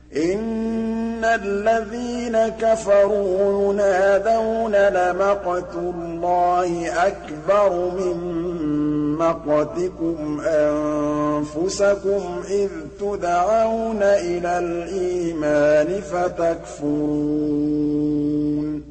إِنَّ الَّذِينَ كَفَرُوا يُنَادَوْنَ لَمَقْتُ اللَّهِ أَكْبَرُ مِن مَّقْتِكُمْ أَنفُسَكُمْ إِذْ تُدْعَوْنَ إِلَى الْإِيمَانِ فَتَكْفُرُونَ